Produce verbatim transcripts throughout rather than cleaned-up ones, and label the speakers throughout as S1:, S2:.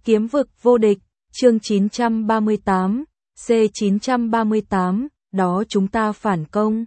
S1: Kiếm vực vô địch, chương chín trăm ba mươi tám, C chín trăm ba mươi tám, đó chúng ta phản công.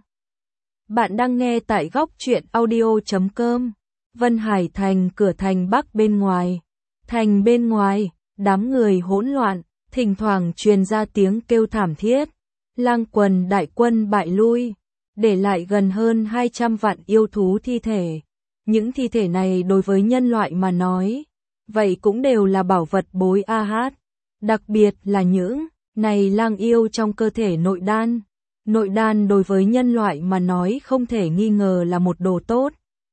S1: Bạn đang nghe tại góc truyện audio chấm com. Vân Hải thành cửa thành bắc bên ngoài. Thành bên ngoài, đám người hỗn loạn, thỉnh thoảng truyền ra tiếng kêu thảm thiết. Lang quần đại quân bại lui, để lại gần hơn hai trăm vạn yêu thú thi thể. Những thi thể này đối với nhân loại mà nói, vậy cũng đều là bảo vật bối a hát. Đặc biệt là những này lang yêu trong cơ thể nội đan. Nội đan đối với nhân loại mà nói không thể nghi ngờ là một đồ tốt.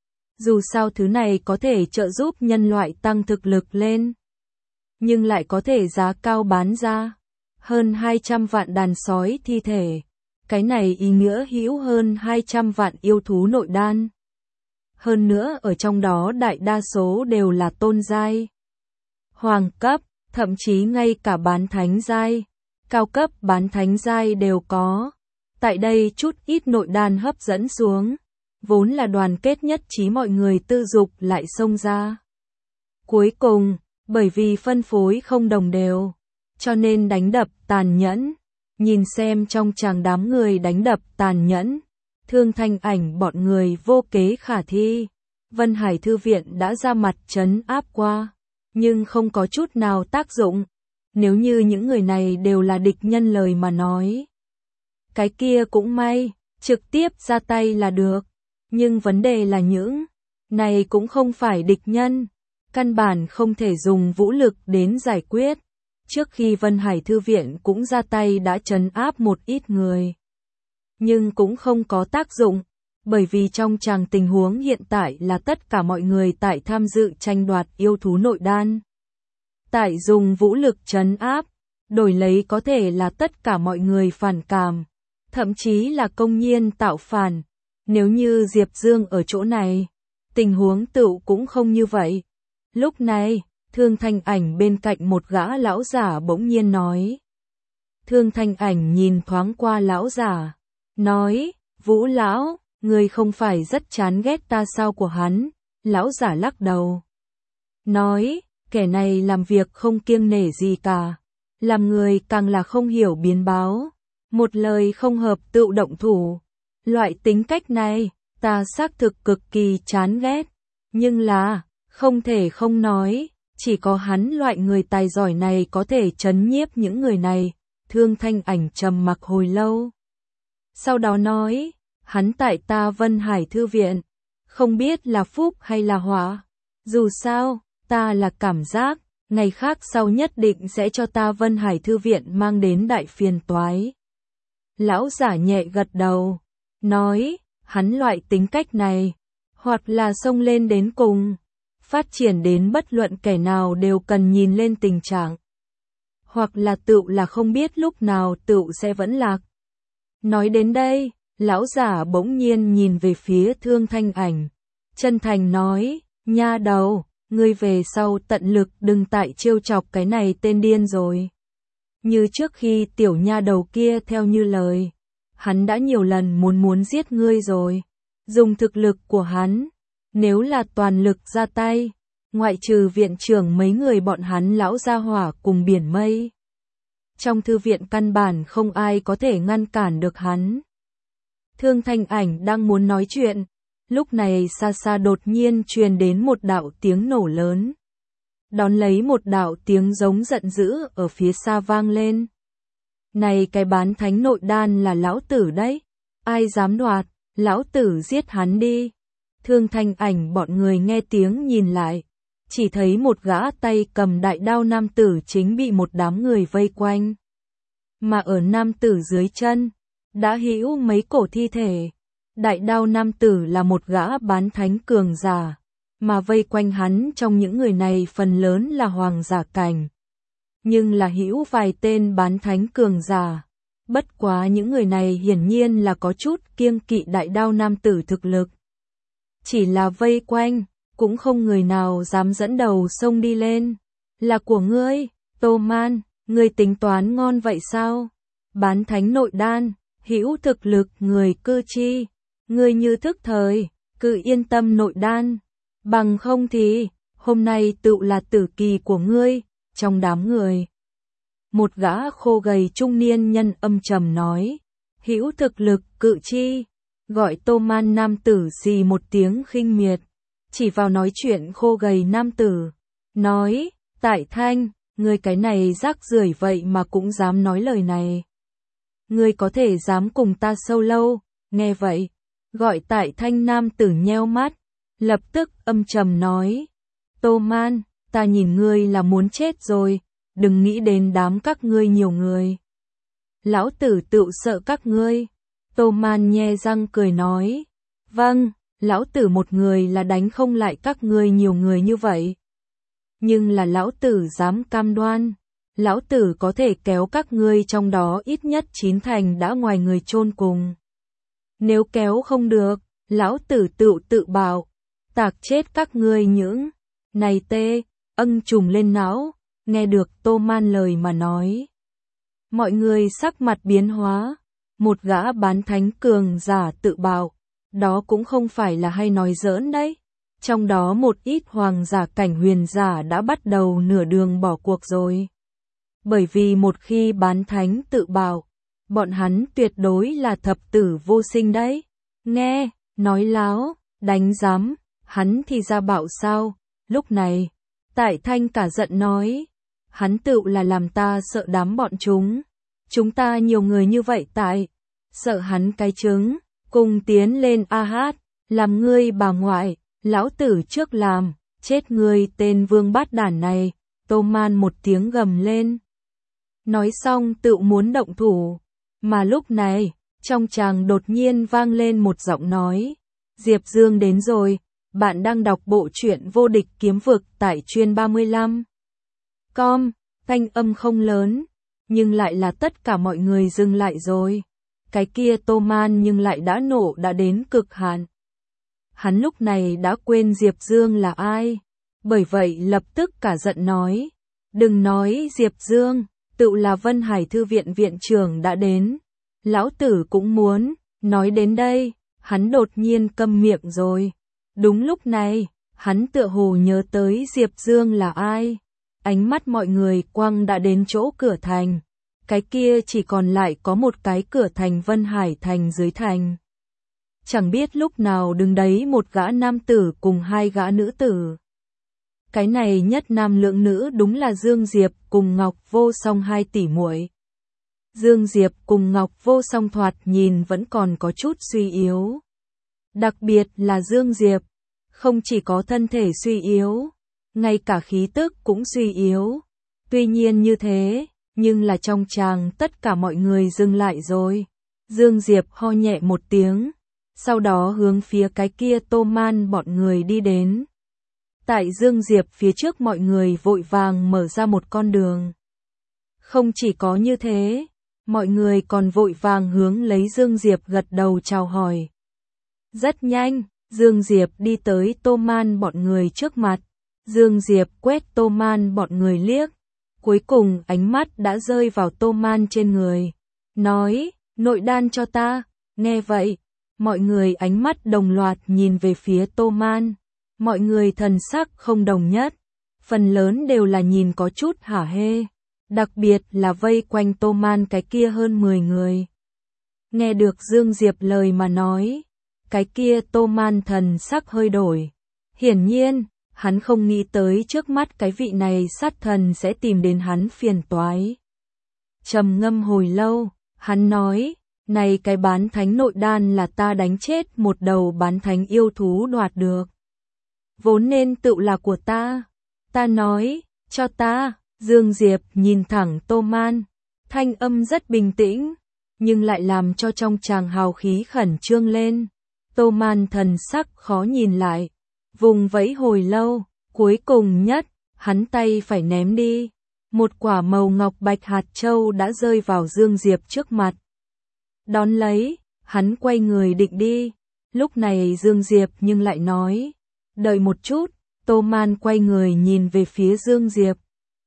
S1: Dù sao thứ này có thể trợ giúp nhân loại tăng thực lực lên, nhưng lại có thể giá cao bán ra. Hơn hai trăm vạn đàn sói thi thể. Cái này ý nghĩa hữu hơn hai trăm vạn yêu thú nội đan. Hơn nữa ở trong đó đại đa số đều là tôn giai, hoàng cấp, thậm chí ngay cả bán thánh giai, cao cấp bán thánh giai đều có. Tại đây chút ít nội đan hấp dẫn xuống, vốn là đoàn kết nhất trí mọi người tư dục lại xông ra. Cuối cùng, bởi vì phân phối không đồng đều, cho nên đánh đập tàn nhẫn. Nhìn xem trong tràng đám người đánh đập tàn nhẫn, Thương Thanh Ảnh bọn người vô kế khả thi. Vân Hải Thư Viện đã ra mặt trấn áp qua, nhưng không có chút nào tác dụng. Nếu như những người này đều là địch nhân lời mà nói, cái kia cũng may, trực tiếp ra tay là được. Nhưng vấn đề là những này cũng không phải địch nhân, căn bản không thể dùng vũ lực đến giải quyết. Trước khi Vân Hải Thư Viện cũng ra tay đã trấn áp một ít người, nhưng cũng không có tác dụng, bởi vì trong tràng tình huống hiện tại là tất cả mọi người tại tham dự tranh đoạt yêu thú nội đan. Tại dùng vũ lực trấn áp, đổi lấy có thể là tất cả mọi người phản cảm, thậm chí là công nhiên tạo phản. Nếu như Diệp Dương ở chỗ này, tình huống tựu cũng không như vậy. Lúc này, Thương Thanh Ảnh bên cạnh một gã lão giả bỗng nhiên nói. Thương Thanh Ảnh nhìn thoáng qua lão giả, nói, Vũ lão, người không phải rất chán ghét ta sao của hắn. Lão giả lắc đầu, nói, kẻ này làm việc không kiêng nể gì cả, làm người càng là không hiểu biến báo, một lời không hợp tự động thủ. Loại tính cách này, ta xác thực cực kỳ chán ghét, nhưng là, không thể không nói, chỉ có hắn loại người tài giỏi này có thể trấn nhiếp những người này. Thương Thanh Ảnh trầm mặc hồi lâu, sau đó nói, hắn tại ta Vân Hải Thư Viện, không biết là phúc hay là họa. Dù sao, ta là cảm giác, ngày khác sau nhất định sẽ cho ta Vân Hải Thư Viện mang đến đại phiền toái. Lão giả nhẹ gật đầu, nói, hắn loại tính cách này, hoặc là xông lên đến cùng, phát triển đến bất luận kẻ nào đều cần nhìn lên tình trạng, hoặc là tựu là không biết lúc nào tựu sẽ vẫn lạc. Nói đến đây, lão giả bỗng nhiên nhìn về phía Thương Thanh Ảnh, chân thành nói, nha đầu, ngươi về sau tận lực đừng tại trêu chọc cái này tên điên rồi. Như trước khi tiểu nha đầu kia theo như lời, hắn đã nhiều lần muốn muốn giết ngươi rồi. Dùng thực lực của hắn, nếu là toàn lực ra tay, ngoại trừ viện trưởng mấy người bọn hắn lão gia hỏa cùng biển mây, trong thư viện căn bản không ai có thể ngăn cản được hắn. Thương Thanh Ảnh đang muốn nói chuyện, lúc này xa xa đột nhiên truyền đến một đạo tiếng nổ lớn. Đón lấy một đạo tiếng giống giận dữ ở phía xa vang lên. Này cái bán thánh nội đan là lão tử đấy, ai dám đoạt, lão tử giết hắn đi. Thương Thanh Ảnh bọn người nghe tiếng nhìn lại, chỉ thấy một gã tay cầm đại đao nam tử chính bị một đám người vây quanh. Mà ở nam tử dưới chân, đã hữu mấy cổ thi thể. Đại đao nam tử là một gã bán thánh cường giả, mà vây quanh hắn trong những người này phần lớn là hoàng giả cảnh. Nhưng là hữu vài tên bán thánh cường giả. Bất quá những người này hiển nhiên là có chút kiêng kỵ đại đao nam tử thực lực. Chỉ là vây quanh, cũng không người nào dám dẫn đầu xông đi lên. Là của ngươi, Tô Man, ngươi tính toán ngon vậy sao? Bán thánh nội đan, hữu thực lực người cư chi. Ngươi như thức thời, cứ yên tâm nội đan. Bằng không thì, hôm nay tự là tử kỳ của ngươi. trong đám người. Một gã khô gầy trung niên nhân âm trầm nói, hữu thực lực cự chi, gọi Tô Man nam tử xì một tiếng khinh miệt, chỉ vào nói chuyện khô gầy nam tử, nói, Tại Thanh, ngươi cái này rác rưởi vậy mà cũng dám nói lời này. Ngươi có thể dám cùng ta sâu lâu, nghe vậy, gọi Tại Thanh nam tử nheo mắt, lập tức âm trầm nói, Tô Man, ta nhìn ngươi là muốn chết rồi, đừng nghĩ đến đám các ngươi nhiều người. Lão tử tự sợ các ngươi. Tô Man nhe răng cười nói, vâng, lão tử một người là đánh không lại các ngươi nhiều người như vậy. Nhưng là lão tử dám cam đoan, lão tử có thể kéo các ngươi trong đó ít nhất chín thành đã ngoài người chôn cùng. Nếu kéo không được, lão tử tự tự bảo, tạc chết các ngươi những, này tê, âng trùng lên não, nghe được Tô Man lời mà nói. Mọi người sắc mặt biến hóa, một gã bán thánh cường giả tự bảo, đó cũng không phải là hay nói giỡn đấy. Trong đó một ít hoàng giả cảnh huyền giả đã bắt đầu nửa đường bỏ cuộc rồi. Bởi vì một khi bán thánh tự bảo, bọn hắn tuyệt đối là thập tử vô sinh đấy. Nghe, nói láo, đánh giám, hắn thì ra bảo sao, lúc này, Tại Thanh cả giận nói, hắn tự là làm ta sợ đám bọn chúng. Chúng ta nhiều người như vậy tại, sợ hắn cái trứng, cùng tiến lên a hát, làm ngươi bà ngoại, lão tử trước làm, chết ngươi tên vương bát đản này, Tô Man một tiếng gầm lên. Nói xong tự muốn động thủ, mà lúc này, trong tràng đột nhiên vang lên một giọng nói, Diệp Dương đến rồi, bạn đang đọc bộ truyện Vô Địch Kiếm Vực tại chuyên ba mươi lăm. Com, thanh âm không lớn, nhưng lại là tất cả mọi người dừng lại rồi. Cái kia Tô Man nhưng lại đã nổ đã đến cực hạn. Hắn lúc này đã quên Diệp Dương là ai, bởi vậy lập tức cả giận nói, đừng nói Diệp Dương, tự là Vân Hải Thư viện viện trưởng đã đến, lão tử cũng muốn, nói đến đây, hắn đột nhiên câm miệng rồi. Đúng lúc này, hắn tựa hồ nhớ tới Diệp Dương là ai, ánh mắt mọi người quăng đã đến chỗ cửa thành, cái kia chỉ còn lại có một cái cửa thành Vân Hải thành dưới thành. Chẳng biết lúc nào đứng đấy một gã nam tử cùng hai gã nữ tử. Cái này nhất nam lượng nữ đúng là Dương Diệp cùng Ngọc Vô Song hai tỷ muội. Dương Diệp cùng Ngọc Vô Song thoạt nhìn vẫn còn có chút suy yếu. Đặc biệt là Dương Diệp, không chỉ có thân thể suy yếu, ngay cả khí tức cũng suy yếu. Tuy nhiên như thế, nhưng là trong tràng tất cả mọi người dừng lại rồi. Dương Diệp ho nhẹ một tiếng, sau đó hướng phía cái kia Tô Man bọn người đi đến. Tại Dương Diệp phía trước mọi người vội vàng mở ra một con đường. Không chỉ có như thế, mọi người còn vội vàng hướng lấy Dương Diệp gật đầu chào hỏi. Rất nhanh, Dương Diệp đi tới Tô Man bọn người trước mặt. Dương Diệp quét Tô Man bọn người liếc. Cuối cùng ánh mắt đã rơi vào Tô Man trên người. Nói, nội đan cho ta. Nghe vậy, mọi người ánh mắt đồng loạt nhìn về phía Tô Man. Mọi người thần sắc không đồng nhất. Phần lớn đều là nhìn có chút hả hê. Đặc biệt là vây quanh Tô Man cái kia hơn mười người. Nghe được Dương Diệp lời mà nói. Cái kia Tô Man thần sắc hơi đổi. Hiển nhiên, hắn không nghĩ tới trước mắt cái vị này sát thần sẽ tìm đến hắn phiền toái. Trầm ngâm hồi lâu, hắn nói, này cái bán thánh nội đan là ta đánh chết một đầu bán thánh yêu thú đoạt được. Vốn nên tự là của ta. Ta nói, cho ta. Dương Diệp nhìn thẳng Tô Man, thanh âm rất bình tĩnh, nhưng lại làm cho trong tràng hào khí khẩn trương lên. Tô Man thần sắc khó nhìn lại, vùng vẫy hồi lâu, cuối cùng nhất, hắn tay phải ném đi. Một quả màu ngọc bạch hạt châu đã rơi vào Dương Diệp trước mặt. Đón lấy, hắn quay người định đi. Lúc này Dương Diệp nhưng lại nói, đợi một chút. Tô Man quay người nhìn về phía Dương Diệp.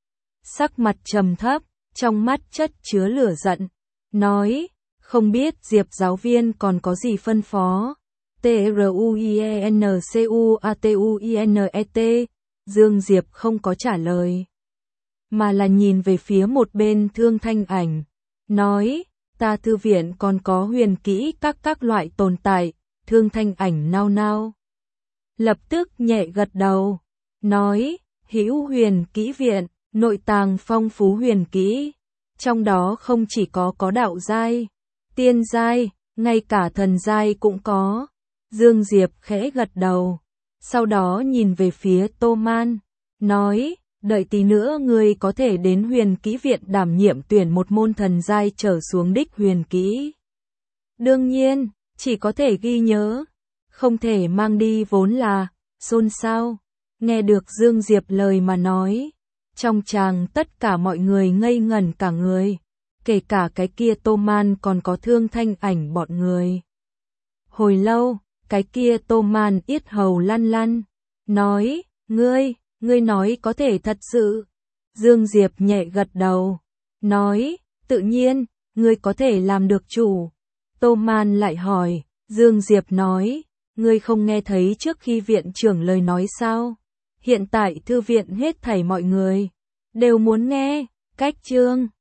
S1: Sắc mặt trầm thấp, trong mắt chất chứa lửa giận, nói, không biết Diệp giáo viên còn có gì phân phó. T R U I E N C U A T U I N E T. Dương Diệp không có trả lời. mà là nhìn về phía một bên Thương Thanh Ảnh, nói, ta thư viện còn có huyền kỹ các các loại tồn tại. Thương Thanh Ảnh nao nao, lập tức nhẹ gật đầu, nói, hữu huyền kỹ viện, nội tàng phong phú huyền kỹ, trong đó không chỉ có có đạo giai, tiên giai, ngay cả thần giai cũng có. Dương Diệp khẽ gật đầu, sau đó nhìn về phía Tô Man, nói, đợi tí nữa ngươi có thể đến huyền kỹ viện đảm nhiệm tuyển một môn thần giai trở xuống đích huyền kỹ. Đương nhiên, chỉ có thể ghi nhớ, không thể mang đi vốn là, xôn xao. Nghe được Dương Diệp lời mà nói, trong tràng tất cả mọi người ngây ngẩn cả người, kể cả cái kia Tô Man còn có Thương Thanh Ảnh bọn người. Hồi lâu, cái kia Tô Man yết hầu lăn lăn, nói, ngươi, ngươi nói có thể thật sự. Dương Diệp nhẹ gật đầu, nói, tự nhiên, ngươi có thể làm được chủ. Tô Man lại hỏi, Dương Diệp nói, ngươi không nghe thấy trước khi viện trưởng lời nói sao? Hiện tại thư viện hết thảy mọi người đều muốn nghe. Cách chương